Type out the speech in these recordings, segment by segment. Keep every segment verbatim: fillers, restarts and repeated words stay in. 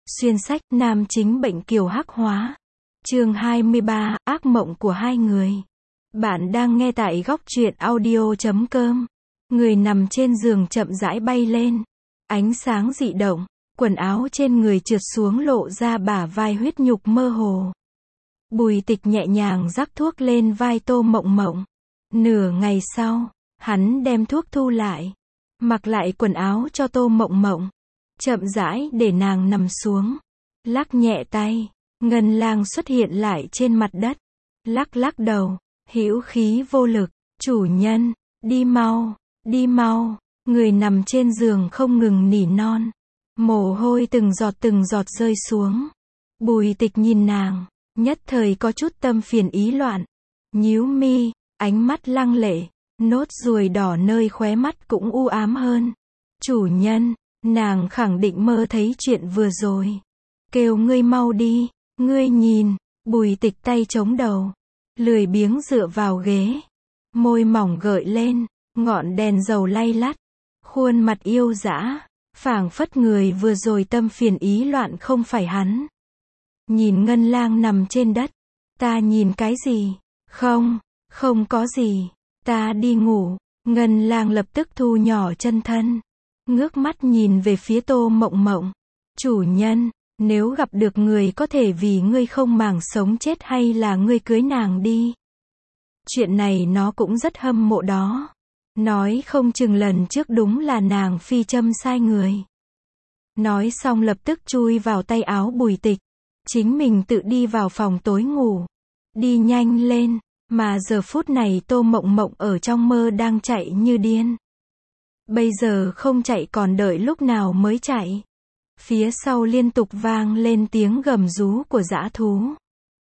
Xuyên sách, nam chính bệnh kiều hắc hóa. Chương hai mươi ba, ác mộng của hai người. Bạn đang nghe tại góc truyện audio chấm com. Người nằm trên giường chậm rãi bay lên. Ánh sáng dị động, quần áo trên người trượt xuống lộ ra bả vai huyết nhục mơ hồ. Bùi Tịch nhẹ nhàng rắc thuốc lên vai Tô Mộng Mộng. Nửa ngày sau, hắn đem thuốc thu lại, mặc lại quần áo cho Tô Mộng Mộng, chậm rãi để nàng nằm xuống, lắc nhẹ tay, ngân lang xuất hiện lại trên mặt đất, lắc lắc đầu, hữu khí vô lực, chủ nhân, đi mau, đi mau, người nằm trên giường không ngừng nỉ non, mồ hôi từng giọt từng giọt rơi xuống. Bùi Tịch nhìn nàng, nhất thời có chút tâm phiền ý loạn, nhíu mi, ánh mắt lăng lệ, nốt ruồi đỏ nơi khóe mắt cũng u ám hơn. Chủ nhân, nàng khẳng định mơ thấy chuyện vừa rồi. Kêu ngươi mau đi, ngươi nhìn, Bùi Tịch tay chống đầu, lười biếng dựa vào ghế, môi mỏng gợi lên, ngọn đèn dầu lay lắt, khuôn mặt yêu dã, phảng phất người vừa rồi tâm phiền ý loạn không phải hắn. Nhìn ngân lang nằm trên đất, ta nhìn cái gì? Không, không có gì, ta đi ngủ. Ngân lang lập tức thu nhỏ chân thân, ngước mắt nhìn về phía Tô Mộng Mộng. Chủ nhân, nếu gặp được người có thể vì ngươi không màng sống chết hay là ngươi cưới nàng đi. Chuyện này nó cũng rất hâm mộ đó. Nói không chừng lần trước đúng là nàng phi châm sai người. Nói xong lập tức chui vào tay áo Bùi Tịch, chính mình tự đi vào phòng tối ngủ. Đi nhanh lên, mà giờ phút này Tô Mộng Mộng ở trong mơ đang chạy như điên. Bây giờ không chạy còn đợi lúc nào mới chạy. Phía sau liên tục vang lên tiếng gầm rú của dã thú.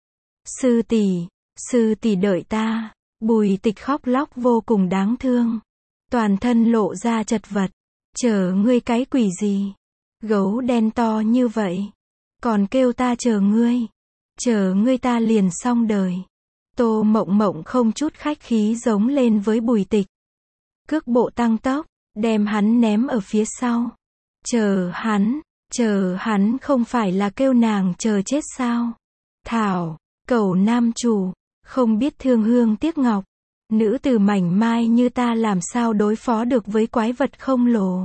Sư tỷ, sư tỷ đợi ta. Bùi Tịch khóc lóc vô cùng đáng thương, toàn thân lộ ra chật vật. Chờ ngươi cái quỷ gì? Gấu đen to như vậy, còn kêu ta chờ ngươi. Chờ ngươi ta liền xong đời. Tô Mộng Mộng không chút khách khí giống lên với Bùi Tịch. Cước bộ tăng tốc, đem hắn ném ở phía sau. Chờ hắn, chờ hắn không phải là kêu nàng chờ chết sao? Thảo, cẩu nam chủ, không biết thương hương tiếc ngọc. Nữ tử mảnh mai như ta làm sao đối phó được với quái vật khổng lồ.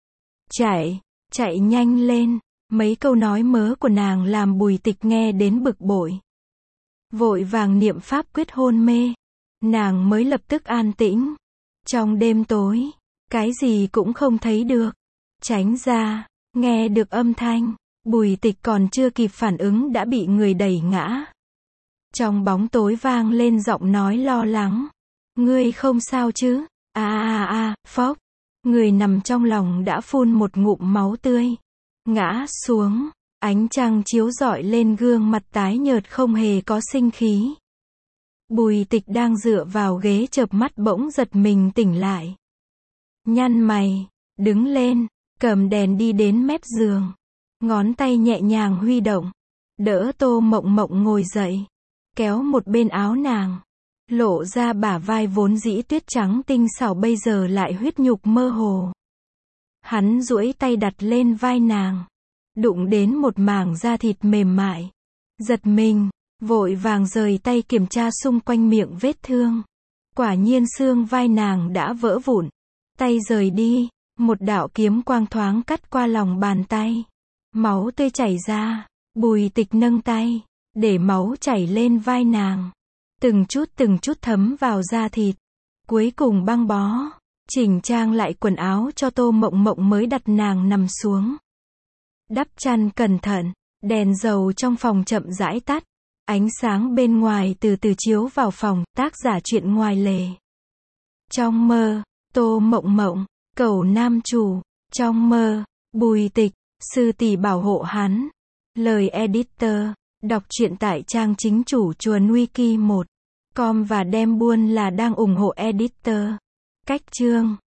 Chạy, chạy nhanh lên. Mấy câu nói mớ của nàng làm Bùi Tịch nghe đến bực bội. Vội vàng niệm pháp quyết hôn mê. Nàng mới lập tức an tĩnh. Trong đêm tối, cái gì cũng không thấy được. Tránh ra, nghe được âm thanh. Bùi Tịch còn chưa kịp phản ứng đã bị người đẩy ngã. Trong bóng tối vang lên giọng nói lo lắng. Ngươi không sao chứ? À à à, phốc. Người nằm trong lòng đã phun một ngụm máu tươi. Ngã xuống, ánh trăng chiếu rọi lên gương mặt tái nhợt không hề có sinh khí. Bùi Tịch đang dựa vào ghế chợp mắt bỗng giật mình tỉnh lại. Nhăn mày, đứng lên, cầm đèn đi đến mép giường. Ngón tay nhẹ nhàng huy động, đỡ Tô Mộng Mộng ngồi dậy, kéo một bên áo nàng, lộ ra bả vai vốn dĩ tuyết trắng tinh xảo bây giờ lại huyết nhục mơ hồ. Hắn duỗi tay đặt lên vai nàng, đụng đến một mảng da thịt mềm mại. Giật mình, vội vàng rời tay kiểm tra xung quanh miệng vết thương. Quả nhiên xương vai nàng đã vỡ vụn. Tay rời đi, một đạo kiếm quang thoáng cắt qua lòng bàn tay. Máu tươi chảy ra, Bùi Tịch nâng tay, để máu chảy lên vai nàng. Từng chút từng chút thấm vào da thịt. Cuối cùng băng bó, chỉnh trang lại quần áo cho Tô Mộng Mộng mới đặt nàng nằm xuống. Đắp chăn cẩn thận, đèn dầu trong phòng chậm rãi tắt. Ánh sáng bên ngoài từ từ chiếu vào phòng, tác giả truyện ngoài lề. Trong mơ, Tô Mộng Mộng, cẩu nam chủ. Trong mơ, Bùi Tịch, sư tỷ bảo hộ hắn. Lời editor, đọc truyện tại trang chính chủ chuồn wiki một chấm com và đem buôn là đang ủng hộ editor. Cách chương